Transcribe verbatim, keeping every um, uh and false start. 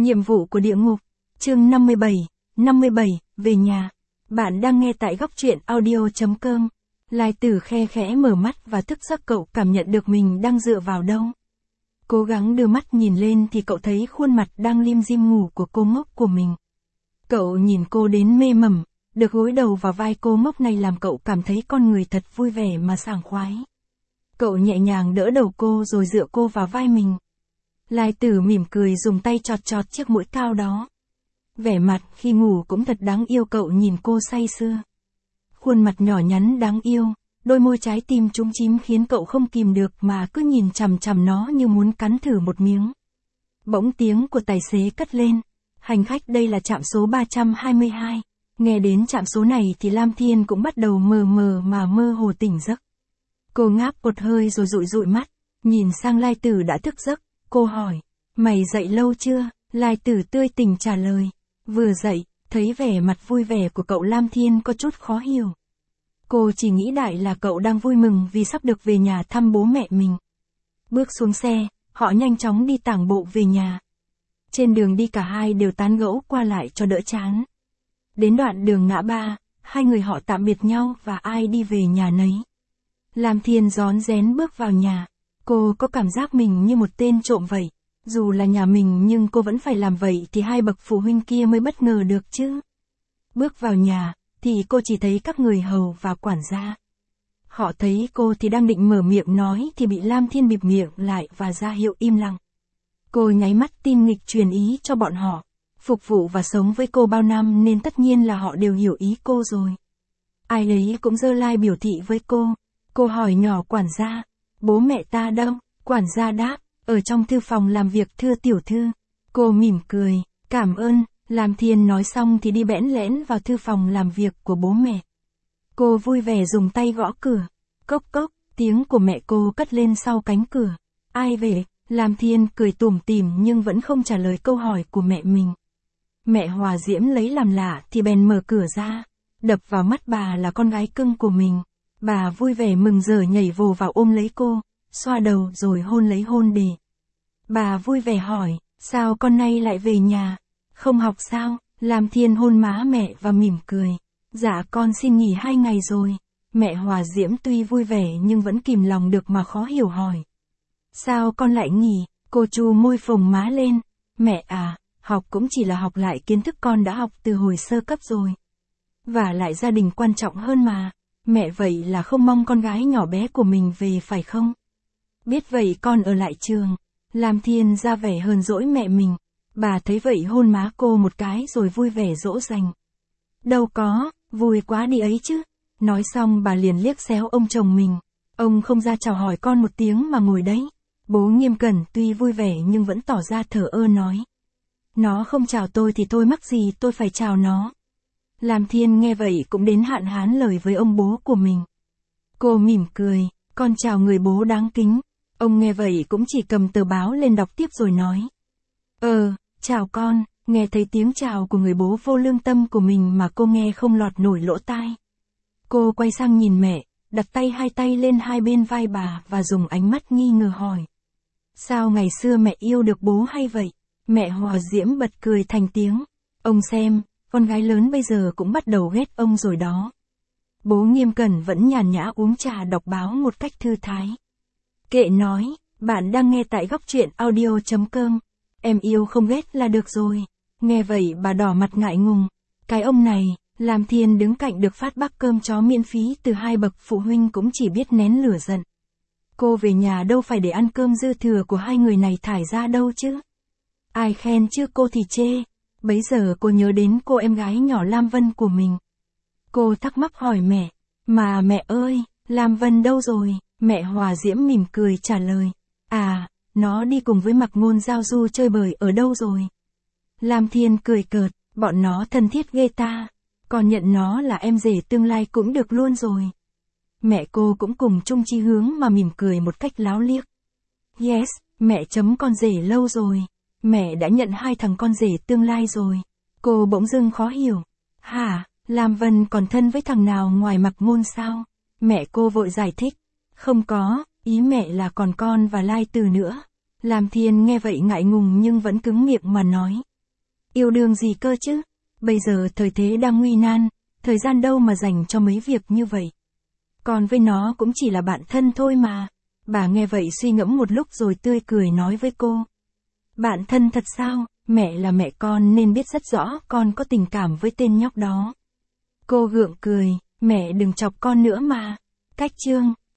Nhiệm vụ của địa ngục. Chương năm mươi bảy, năm mươi bảy, về nhà. Bạn đang nghe tại góc truyện audio.com. Lai Tử khe khẽ mở mắt và thức giấc, cậu cảm nhận được mình đang dựa vào đâu. Cố gắng đưa mắt nhìn lên thì cậu thấy khuôn mặt đang lim dim ngủ của cô ngốc của mình. Cậu nhìn cô đến mê mẩn, được gối đầu vào vai cô ngốc này làm cậu cảm thấy con người thật vui vẻ mà sảng khoái. Cậu nhẹ nhàng đỡ đầu cô rồi dựa cô vào vai mình. Lai Tử mỉm cười dùng tay chọt chọt chiếc mũi cao đó. Vẻ mặt khi ngủ cũng thật đáng yêu, cậu nhìn cô say sưa. Khuôn mặt nhỏ nhắn đáng yêu, đôi môi trái tim trúng chím khiến cậu không kìm được mà cứ nhìn chằm chằm nó như muốn cắn thử một miếng. Bỗng tiếng của tài xế cất lên. Hành khách, đây là trạm số ba trăm hai mươi hai. Nghe đến trạm số này thì Lam Thiên cũng bắt đầu mờ mờ mà mơ hồ tỉnh giấc. Cô ngáp một hơi rồi dụi dụi mắt, nhìn sang Lai Tử đã thức giấc. Cô hỏi, mày dậy lâu chưa? Lai Tử tươi tỉnh trả lời, vừa dậy. Thấy vẻ mặt vui vẻ của cậu, Lam Thiên có chút khó hiểu. Cô chỉ nghĩ đại là cậu đang vui mừng vì sắp được về nhà thăm bố mẹ mình. Bước xuống xe, họ nhanh chóng đi tản bộ về nhà. Trên đường đi cả hai đều tán gẫu qua lại cho đỡ chán. Đến đoạn đường ngã ba, hai người họ tạm biệt nhau và ai đi về nhà nấy. Lam Thiên rón rén bước vào nhà. Cô có cảm giác mình như một tên trộm vậy. Dù là nhà mình nhưng cô vẫn phải làm vậy thì hai bậc phụ huynh kia mới bất ngờ được chứ. Bước vào nhà, thì cô chỉ thấy các người hầu và quản gia. Họ thấy cô thì đang định mở miệng nói thì bị Lam Thiên bịt miệng lại và ra hiệu im lặng. Cô nháy mắt tin nghịch truyền ý cho bọn họ. Phục vụ và sống với cô bao năm nên tất nhiên là họ đều hiểu ý cô rồi. Ai ấy cũng giơ lai biểu thị với cô. Cô hỏi nhỏ quản gia, bố mẹ ta đâu? Quản gia đáp, ở trong thư phòng làm việc thưa tiểu thư. Cô mỉm cười, cảm ơn. Lam Thiên nói xong thì đi bẽn lẽn vào thư phòng làm việc của bố mẹ. Cô vui vẻ dùng tay gõ cửa. Cốc cốc, tiếng của mẹ cô cất lên sau cánh cửa. Ai về? Lam Thiên cười tủm tỉm nhưng vẫn không trả lời câu hỏi của mẹ mình. Mẹ Hòa Diễm lấy làm lạ thì bèn mở cửa ra. Đập vào mắt bà là con gái cưng của mình. Bà vui vẻ mừng rỡ nhảy vồ vào ôm lấy cô, xoa đầu rồi hôn lấy hôn đề. Bà vui vẻ hỏi, sao con nay lại về nhà? Không học sao? Lam Thiên hôn má mẹ và mỉm cười. Dạ con xin nghỉ hai ngày rồi. Mẹ Hòa Diễm tuy vui vẻ nhưng vẫn kìm lòng được mà khó hiểu hỏi. Sao con lại nghỉ? Cô chu môi phồng má lên. Mẹ à, học cũng chỉ là học lại kiến thức con đã học từ hồi sơ cấp rồi. Và lại gia đình quan trọng hơn mà. Mẹ vậy là không mong con gái nhỏ bé của mình về phải không? Biết vậy con ở lại trường. Lam Thiên ra vẻ hờn dỗi mẹ mình. Bà thấy vậy hôn má cô một cái rồi vui vẻ dỗ dành. Đâu có, vui quá đi ấy chứ. Nói xong bà liền liếc xéo ông chồng mình. Ông không ra chào hỏi con một tiếng mà ngồi đấy. Bố Nghiêm Cẩn tuy vui vẻ nhưng vẫn tỏ ra thờ ơ nói. Nó không chào tôi thì tôi mắc gì tôi phải chào nó. Lam Thiên nghe vậy cũng đến hạn hán lời với ông bố của mình. Cô mỉm cười, con chào người bố đáng kính. Ông nghe vậy cũng chỉ cầm tờ báo lên đọc tiếp rồi nói. Ờ, chào con. Nghe thấy tiếng chào của người bố vô lương tâm của mình mà cô nghe không lọt nổi lỗ tai. Cô quay sang nhìn mẹ, đặt tay hai tay lên hai bên vai bà và dùng ánh mắt nghi ngờ hỏi. Sao ngày xưa mẹ yêu được bố hay vậy? Mẹ Hòa Diễm bật cười thành tiếng. Ông xem, con gái lớn bây giờ cũng bắt đầu ghét ông rồi đó. Bố Nghiêm Cẩn vẫn nhàn nhã uống trà đọc báo một cách thư thái. Kệ nói, bạn đang nghe tại góc truyện audio.com. Em yêu không ghét là được rồi. Nghe vậy bà đỏ mặt ngại ngùng. Cái ông này, Lam Thiên đứng cạnh được phát bát cơm chó miễn phí từ hai bậc phụ huynh cũng chỉ biết nén lửa giận. Cô về nhà đâu phải để ăn cơm dư thừa của hai người này thải ra đâu chứ. Ai khen chứ cô thì chê. Bấy giờ cô nhớ đến cô em gái nhỏ Lam Vân của mình. Cô thắc mắc hỏi mẹ. Mà mẹ ơi, Lam Vân đâu rồi? Mẹ Hòa Diễm mỉm cười trả lời. À, nó đi cùng với Mặc Ngôn giao du chơi bời ở đâu rồi? Lam Thiên cười cợt, bọn nó thân thiết ghê ta. Còn nhận nó là em rể tương lai cũng được luôn rồi. Mẹ cô cũng cùng chung chí hướng mà mỉm cười một cách láo liếc. Yes, mẹ chấm con rể lâu rồi. Mẹ đã nhận hai thằng con rể tương lai rồi. Cô bỗng dưng khó hiểu. Hả, Lam Vân còn thân với thằng nào ngoài Mặc Ngôn sao? Mẹ cô vội giải thích. Không có, ý mẹ là còn con và Lai Tử nữa. Lam Thiên nghe vậy ngại ngùng nhưng vẫn cứng miệng mà nói. Yêu đương gì cơ chứ? Bây giờ thời thế đang nguy nan, thời gian đâu mà dành cho mấy việc như vậy. Còn với nó cũng chỉ là bạn thân thôi mà. Bà nghe vậy suy ngẫm một lúc rồi tươi cười nói với cô. Bạn thân thật sao? Mẹ là mẹ con nên biết rất rõ con có tình cảm với tên nhóc đó. Cô gượng cười, mẹ đừng chọc con nữa mà. Cách chương